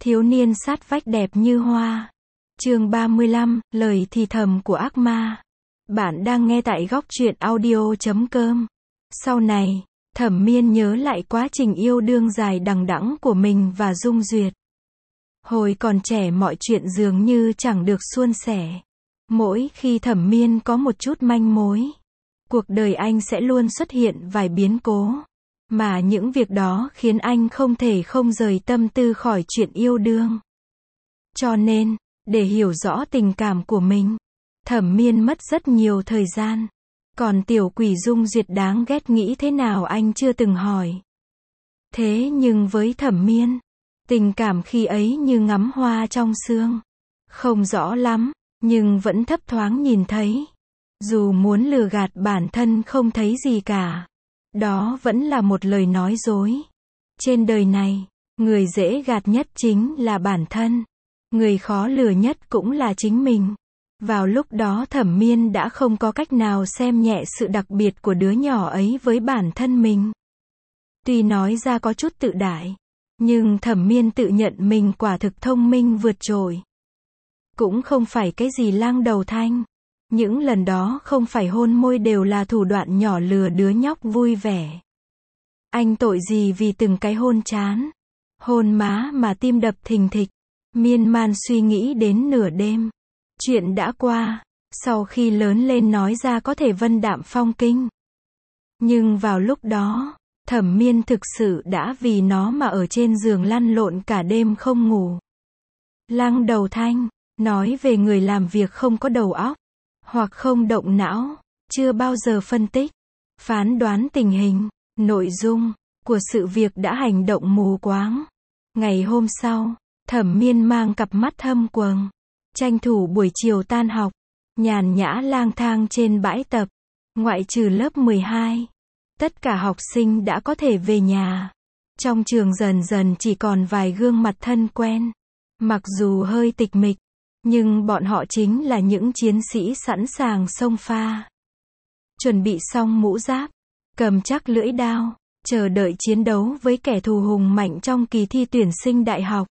Thiếu niên sát vách đẹp như hoa. Chương 35, lời thì thầm của ác ma. Bạn đang nghe tại góc truyện audio.com. Sau này, Thẩm Miên nhớ lại quá trình yêu đương dài đằng đẵng của mình và Dung Duyệt. Hồi còn trẻ mọi chuyện dường như chẳng được suôn sẻ. Mỗi khi Thẩm Miên có một chút manh mối, cuộc đời anh sẽ luôn xuất hiện vài biến cố. Mà những việc đó khiến anh không thể không rời tâm tư khỏi chuyện yêu đương. Cho nên, để hiểu rõ tình cảm của mình, Thẩm Miên mất rất nhiều thời gian. Còn tiểu quỷ Dung Duyệt đáng ghét nghĩ thế nào anh chưa từng hỏi. Thế nhưng với Thẩm Miên, tình cảm khi ấy như ngắm hoa trong sương. Không rõ lắm, nhưng vẫn thấp thoáng nhìn thấy. Dù muốn lừa gạt bản thân không thấy gì cả. Đó vẫn là một lời nói dối. Trên đời này, người dễ gạt nhất chính là bản thân. Người khó lừa nhất cũng là chính mình. Vào lúc đó Thẩm Miên đã không có cách nào xem nhẹ sự đặc biệt của đứa nhỏ ấy với bản thân mình. Tuy nói ra có chút tự đại, nhưng Thẩm Miên tự nhận mình quả thực thông minh vượt trội. Cũng không phải cái gì lang đầu thanh. Những lần đó không phải hôn môi đều là thủ đoạn nhỏ lừa đứa nhóc vui vẻ. Anh tội gì vì từng cái hôn chán, hôn má mà tim đập thình thịch, miên man suy nghĩ đến nửa đêm. Chuyện đã qua, sau khi lớn lên nói ra có thể vân đạm phong kinh. Nhưng vào lúc đó, Thẩm Miên thực sự đã vì nó mà ở trên giường lăn lộn cả đêm không ngủ. Lang đầu thanh, nói về người làm việc không có đầu óc, hoặc không động não, chưa bao giờ phân tích, phán đoán tình hình, nội dung của sự việc đã hành động mù quáng. Ngày hôm sau, Thẩm Miên mang cặp mắt thâm quầng, tranh thủ buổi chiều tan học, nhàn nhã lang thang trên bãi tập. Ngoại trừ lớp 12, tất cả học sinh đã có thể về nhà. Trong trường dần dần chỉ còn vài gương mặt thân quen. Mặc dù hơi tịch mịch, nhưng bọn họ chính là những chiến sĩ sẵn sàng xông pha. Chuẩn bị xong mũ giáp, cầm chắc lưỡi đao, chờ đợi chiến đấu với kẻ thù hùng mạnh trong kỳ thi tuyển sinh đại học.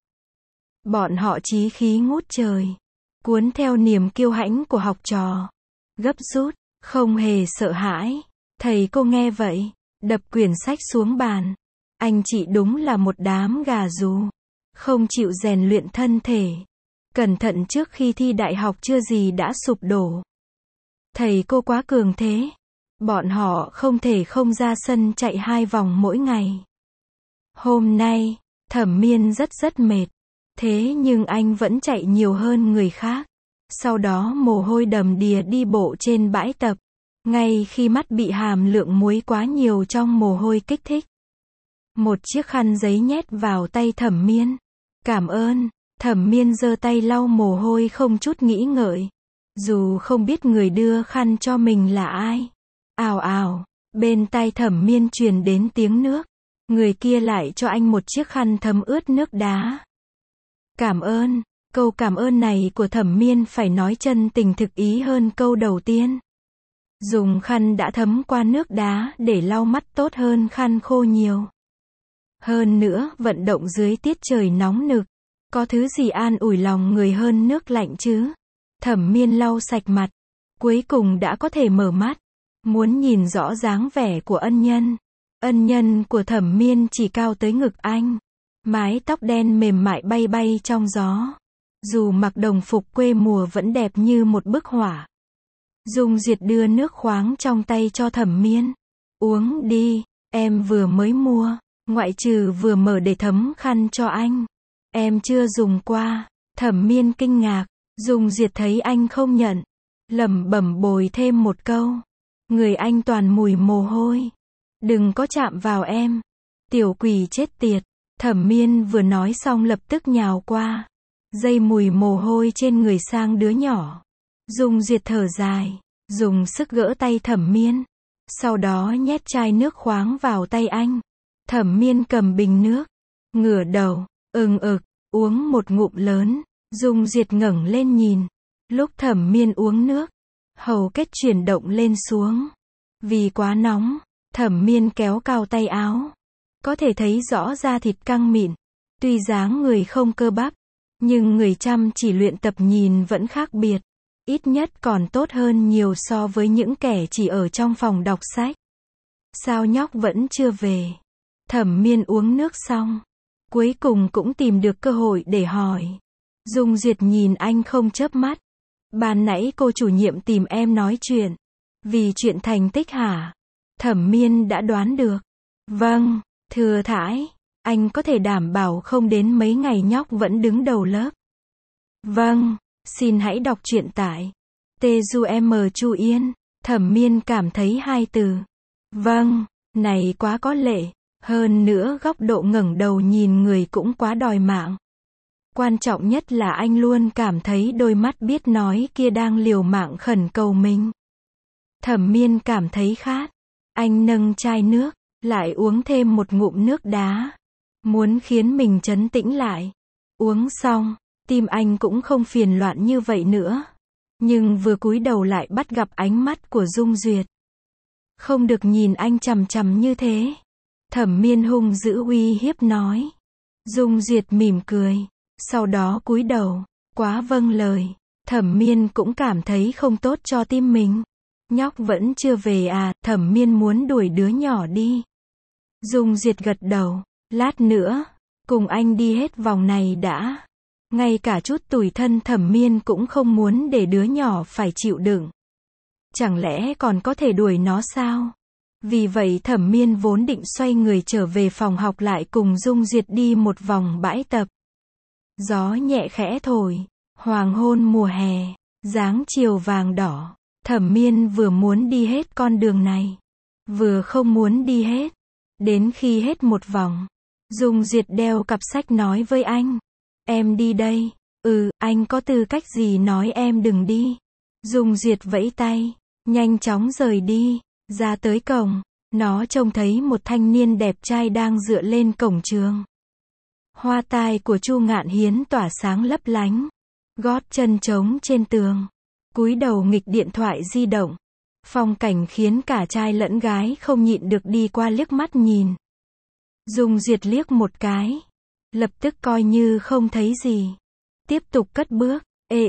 Bọn họ chí khí ngút trời, cuốn theo niềm kiêu hãnh của học trò, gấp rút, không hề sợ hãi. Thầy cô nghe vậy, đập quyển sách xuống bàn. Anh chị đúng là một đám gà rú, không chịu rèn luyện thân thể. Cẩn thận trước khi thi đại học chưa gì đã sụp đổ. Thầy cô quá cường thế. Bọn họ không thể không ra sân chạy 2 vòng mỗi ngày. Hôm nay, Thẩm Miên rất mệt. Thế nhưng anh vẫn chạy nhiều hơn người khác. Sau đó mồ hôi đầm đìa đi bộ trên bãi tập. Ngay khi mắt bị hàm lượng muối quá nhiều trong mồ hôi kích thích. Một chiếc khăn giấy nhét vào tay Thẩm Miên. Cảm ơn. Thẩm Miên giơ tay lau mồ hôi không chút nghĩ ngợi. Dù không biết người đưa khăn cho mình là ai. Ào ào, bên tai Thẩm Miên truyền đến tiếng nước. Người kia lại cho anh một chiếc khăn thấm ướt nước đá. Cảm ơn. Câu cảm ơn này của Thẩm Miên phải nói chân tình thực ý hơn câu đầu tiên. Dùng khăn đã thấm qua nước đá để lau mắt tốt hơn khăn khô nhiều. Hơn nữa, vận động dưới tiết trời nóng nực. Có thứ gì an ủi lòng người hơn nước lạnh chứ? Thẩm Miên lau sạch mặt. Cuối cùng đã có thể mở mắt. Muốn nhìn rõ dáng vẻ của ân nhân. Ân nhân của Thẩm Miên chỉ cao tới ngực anh. Mái tóc đen mềm mại bay bay trong gió. Dù mặc đồng phục quê mùa vẫn đẹp như một bức họa. Dung Duyệt đưa nước khoáng trong tay cho Thẩm Miên. Uống đi, em vừa mới mua. Ngoại trừ vừa mở để thấm khăn cho anh. Em chưa dùng qua. Thẩm Miên kinh ngạc. Dung Duyệt thấy anh không nhận, lẩm bẩm bồi thêm một câu. Người anh toàn mùi mồ hôi. Đừng có chạm vào em. Tiểu quỷ chết tiệt. Thẩm Miên vừa nói xong lập tức nhào qua. Dây mùi mồ hôi trên người sang đứa nhỏ. Dung Duyệt thở dài, dùng sức gỡ tay Thẩm Miên. Sau đó nhét chai nước khoáng vào tay anh. Thẩm Miên cầm bình nước, ngửa đầu, ực, uống một ngụm lớn. Dung Duyệt ngẩng lên nhìn. Lúc Thẩm Miên uống nước, hầu kết chuyển động lên xuống. Vì quá nóng, Thẩm Miên kéo cao tay áo. Có thể thấy rõ da thịt căng mịn. Tuy dáng người không cơ bắp, nhưng người chăm chỉ luyện tập nhìn vẫn khác biệt. Ít nhất còn tốt hơn nhiều so với những kẻ chỉ ở trong phòng đọc sách. Sao nhóc vẫn chưa về? Thẩm Miên uống nước xong, cuối cùng cũng tìm được cơ hội để hỏi. Dung Duyệt nhìn anh không chớp mắt. Ban nãy cô chủ nhiệm tìm em nói chuyện. Vì chuyện thành tích hả? Thẩm Miên đã đoán được. Vâng, thưa thãi, anh có thể đảm bảo không đến mấy ngày nhóc vẫn đứng đầu lớp. Vâng, xin hãy đọc truyện tại Tgm Chu Yên. Thẩm Miên cảm thấy hai từ vâng này quá có lệ, hơn nữa góc độ ngẩng đầu nhìn người cũng quá đòi mạng. Quan trọng nhất là anh luôn cảm thấy đôi mắt biết nói kia đang liều mạng khẩn cầu mình. Thẩm Miên cảm thấy khát, anh nâng chai nước, lại uống thêm một ngụm nước đá, muốn khiến mình trấn tĩnh lại. Uống xong, tim anh cũng không phiền loạn như vậy nữa. Nhưng vừa cúi đầu lại bắt gặp ánh mắt của Dung Duyệt. Không được nhìn anh chằm chằm như thế. Thẩm Miên hung dữ uy hiếp nói. Dung Duyệt mỉm cười, sau đó cúi đầu, quá vâng lời. Thẩm Miên cũng cảm thấy không tốt cho tim mình. Nhóc vẫn chưa về à? Thẩm Miên muốn đuổi đứa nhỏ đi. Dung Duyệt gật đầu, lát nữa, cùng anh đi hết vòng này đã. Ngay cả chút tủi thân Thẩm Miên cũng không muốn để đứa nhỏ phải chịu đựng. Chẳng lẽ còn có thể đuổi nó sao? Vì vậy Thẩm Miên vốn định xoay người trở về phòng học lại cùng Dung Duyệt đi một vòng bãi tập. Gió nhẹ khẽ thổi, hoàng hôn mùa hè, dáng chiều vàng đỏ. Thẩm Miên vừa muốn đi hết con đường này, vừa không muốn đi hết. Đến khi hết một vòng, Dung Duyệt đeo cặp sách nói với anh. Em đi đây. Anh có tư cách gì nói em đừng đi? Dung Duyệt vẫy tay, nhanh chóng rời đi. Ra tới cổng, nó trông thấy một thanh niên đẹp trai đang dựa lên cổng trường. Hoa tai của Chu Ngạn Hiến tỏa sáng lấp lánh, gót chân trống trên tường, cúi đầu nghịch điện thoại di động. Phong cảnh khiến cả trai lẫn gái không nhịn được đi qua liếc mắt nhìn. Dung Duyệt liếc một cái, lập tức coi như không thấy gì, tiếp tục cất bước.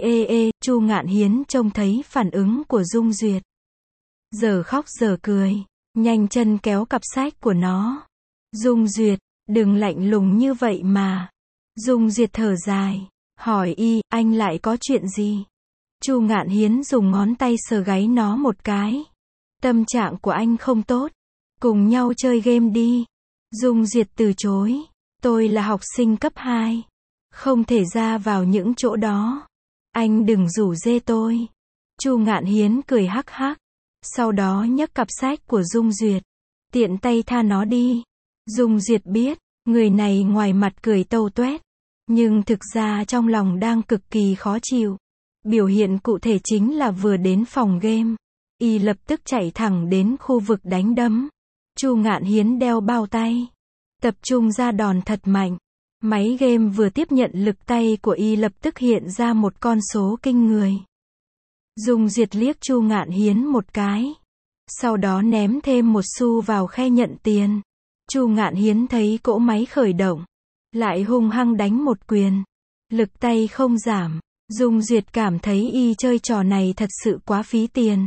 Chu Ngạn Hiến trông thấy phản ứng của Dung Duyệt, giờ khóc giờ cười, nhanh chân kéo cặp sách của nó. Dung Duyệt, đừng lạnh lùng như vậy mà. Dung Duyệt thở dài, hỏi anh lại có chuyện gì? Chu Ngạn Hiến dùng ngón tay sờ gáy nó một cái. Tâm trạng của anh không tốt, cùng nhau chơi game đi. Dung Duyệt từ chối, tôi là học sinh cấp 2, không thể ra vào những chỗ đó. Anh đừng rủ rê tôi. Chu Ngạn Hiến cười hắc hắc, sau đó nhấc cặp sách của Dung Duyệt, tiện tay tha nó đi. Dung Duyệt biết, người này ngoài mặt cười tâu tuét, nhưng thực ra trong lòng đang cực kỳ khó chịu. Biểu hiện cụ thể chính là vừa đến phòng game, lập tức chạy thẳng đến khu vực đánh đấm. Chu Ngạn Hiến đeo bao tay, tập trung ra đòn thật mạnh. Máy game vừa tiếp nhận lực tay của lập tức hiện ra một con số kinh người. Dung Duyệt liếc Chu Ngạn Hiến một cái, sau đó ném thêm một xu vào khe nhận tiền. Chu Ngạn Hiến thấy cỗ máy khởi động, lại hung hăng đánh một quyền. Lực tay không giảm. Dung Duyệt cảm thấy chơi trò này thật sự quá phí tiền.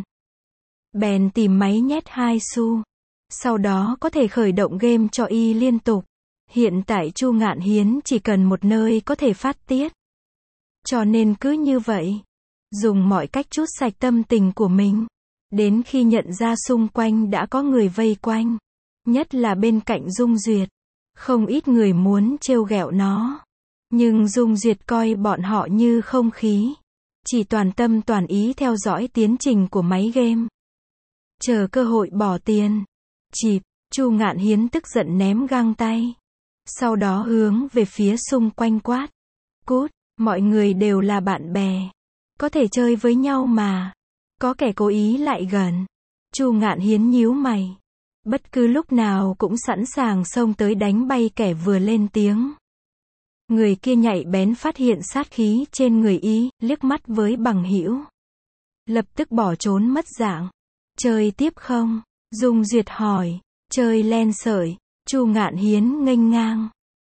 Bèn tìm máy nhét 2 xu. Sau đó có thể khởi động game cho liên tục. Hiện tại Chu Ngạn Hiến chỉ cần một nơi có thể phát tiết. Cho nên cứ như vậy, dùng mọi cách trút sạch tâm tình của mình. Đến khi nhận ra xung quanh đã có người vây quanh, nhất là bên cạnh Dung Duyệt, không ít người muốn trêu ghẹo nó. Nhưng Dung Duyệt coi bọn họ như không khí, chỉ toàn tâm toàn ý theo dõi tiến trình của máy game, chờ cơ hội bỏ tiền. Chịp, Chu Ngạn Hiến tức giận ném găng tay, sau đó hướng về phía xung quanh quát. Cút, mọi người đều là bạn bè, có thể chơi với nhau mà. Có kẻ cố ý lại gần. Chu Ngạn Hiến nhíu mày, bất cứ lúc nào cũng sẵn sàng xông tới đánh bay kẻ vừa lên tiếng. Người kia nhạy bén phát hiện sát khí trên người liếc mắt với bằng hữu, lập tức bỏ trốn mất dạng. Chơi tiếp không? Dung Duyệt hỏi. Chơi len sợi. Chu Ngạn Hiến nghênh ngang.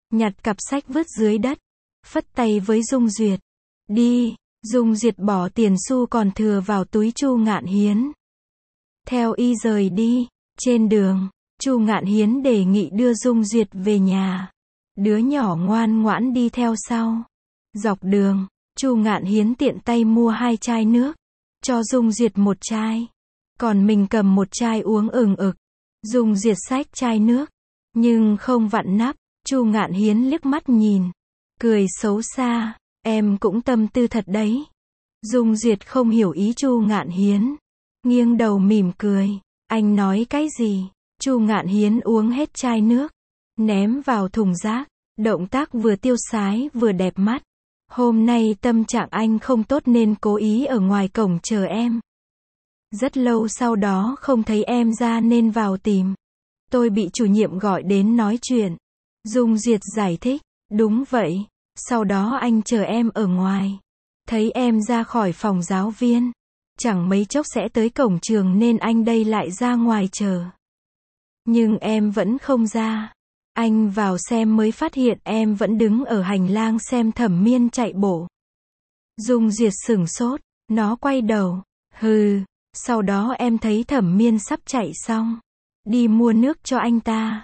nhặt cặp sách vứt dưới đất, phất tay với Dung Duyệt. Đi, Dung Duyệt bỏ tiền xu còn thừa vào túi Chu Ngạn Hiến. Theo y rời đi, trên đường, Chu Ngạn Hiến đề nghị đưa Dung Duyệt về nhà. Đứa nhỏ ngoan ngoãn đi theo sau. Dọc đường, Chu Ngạn Hiến tiện tay mua 2 chai nước, cho Dung Duyệt 1 chai, còn mình cầm 1 chai uống ừng ực. Dung Duyệt xách chai nước, nhưng không vặn nắp. Chu Ngạn Hiến liếc mắt nhìn, cười xấu xa, em cũng tâm tư thật đấy. Dung Duyệt không hiểu ý Chu Ngạn Hiến, nghiêng đầu mỉm cười, anh nói cái gì? Chu Ngạn Hiến uống hết chai nước, ném vào thùng rác, động tác vừa tiêu sái vừa đẹp mắt. Hôm nay tâm trạng anh không tốt nên cố ý ở ngoài cổng chờ em. Rất lâu sau đó không thấy em ra nên vào tìm. Tôi bị chủ nhiệm gọi đến nói chuyện. Dung Duyệt giải thích, đúng vậy, sau đó anh chờ em ở ngoài. Thấy em ra khỏi phòng giáo viên, chẳng mấy chốc sẽ tới cổng trường nên anh đây lại ra ngoài chờ. Nhưng em vẫn không ra. Anh vào xem mới phát hiện em vẫn đứng ở hành lang xem Thẩm Miên chạy bộ. Dung Duyệt sửng sốt, nó quay đầu, hừ, sau đó em thấy Thẩm Miên sắp chạy xong, đi mua nước cho anh ta.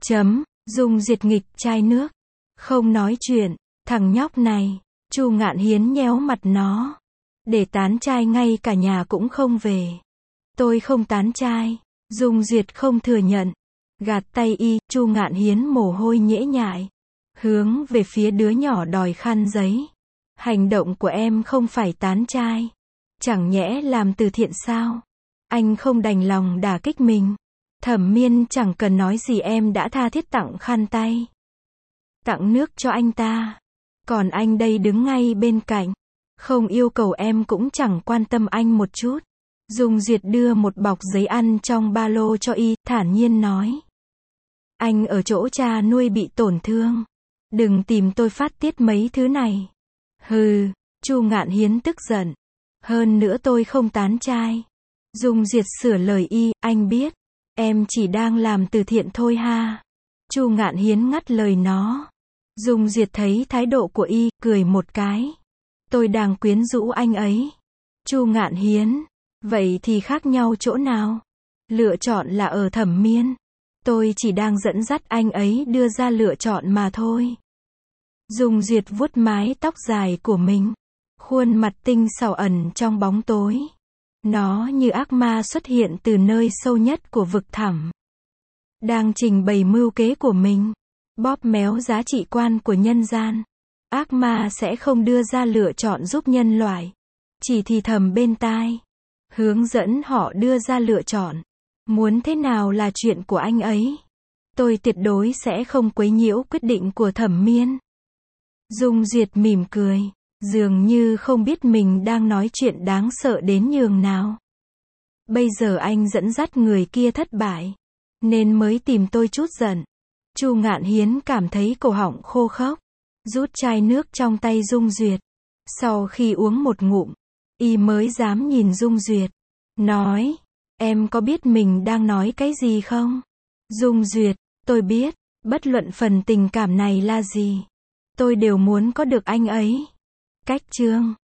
Dung Duyệt nghịch chai nước, không nói chuyện, thằng nhóc này. Chu Ngạn Hiến nhéo mặt nó, để tán trai ngay cả nhà cũng không về. Tôi không tán trai. Dung Duyệt không thừa nhận, gạt tay y. Chu Ngạn Hiến mồ hôi nhễ nhại, hướng về phía đứa nhỏ đòi khăn giấy. Hành động của em không phải tán trai, chẳng nhẽ làm từ thiện sao? Anh không đành lòng đả kích mình. Thẩm Miên chẳng cần nói gì em đã tha thiết tặng khăn tay, tặng nước cho anh ta. Còn anh đây đứng ngay bên cạnh, không yêu cầu em cũng chẳng quan tâm anh một chút. Dung Duyệt đưa một bọc giấy ăn trong ba lô cho y, thản nhiên nói. Anh ở chỗ cha nuôi bị tổn thương, đừng tìm tôi phát tiết mấy thứ này. Hừ, Chu Ngạn Hiến tức giận. Hơn nữa tôi không tán trai. Dung Duyệt sửa lời y, anh biết, em chỉ đang làm từ thiện thôi ha. Chu Ngạn Hiến ngắt lời nó. Dung Duyệt thấy thái độ của y, cười một cái. Tôi đang quyến rũ anh ấy. Chu Ngạn Hiến, vậy thì khác nhau chỗ nào? Lựa chọn là ở Thẩm Miên. Tôi chỉ đang dẫn dắt anh ấy đưa ra lựa chọn mà thôi. Dung Duyệt vuốt mái tóc dài của mình, khuôn mặt tinh xảo ẩn trong bóng tối. Nó như ác ma xuất hiện từ nơi sâu nhất của vực thẳm, đang trình bày mưu kế của mình, bóp méo giá trị quan của nhân gian. Ác ma sẽ không đưa ra lựa chọn giúp nhân loại, chỉ thì thầm bên tai, hướng dẫn họ đưa ra lựa chọn. Muốn thế nào là chuyện của anh ấy. Tôi tuyệt đối sẽ không quấy nhiễu quyết định của Thẩm Miên. Dung Duyệt mỉm cười, dường như không biết mình đang nói chuyện đáng sợ đến nhường nào. Bây giờ anh dẫn dắt người kia thất bại, nên mới tìm tôi chút giận. Chu Ngạn Hiến cảm thấy cổ họng khô khốc, rút chai nước trong tay Dung Duyệt. Sau khi uống một ngụm, y mới dám nhìn Dung Duyệt, nói, em có biết mình đang nói cái gì không? Dung Duyệt, tôi biết, bất luận phần tình cảm này là gì, tôi đều muốn có được anh ấy. Cách chương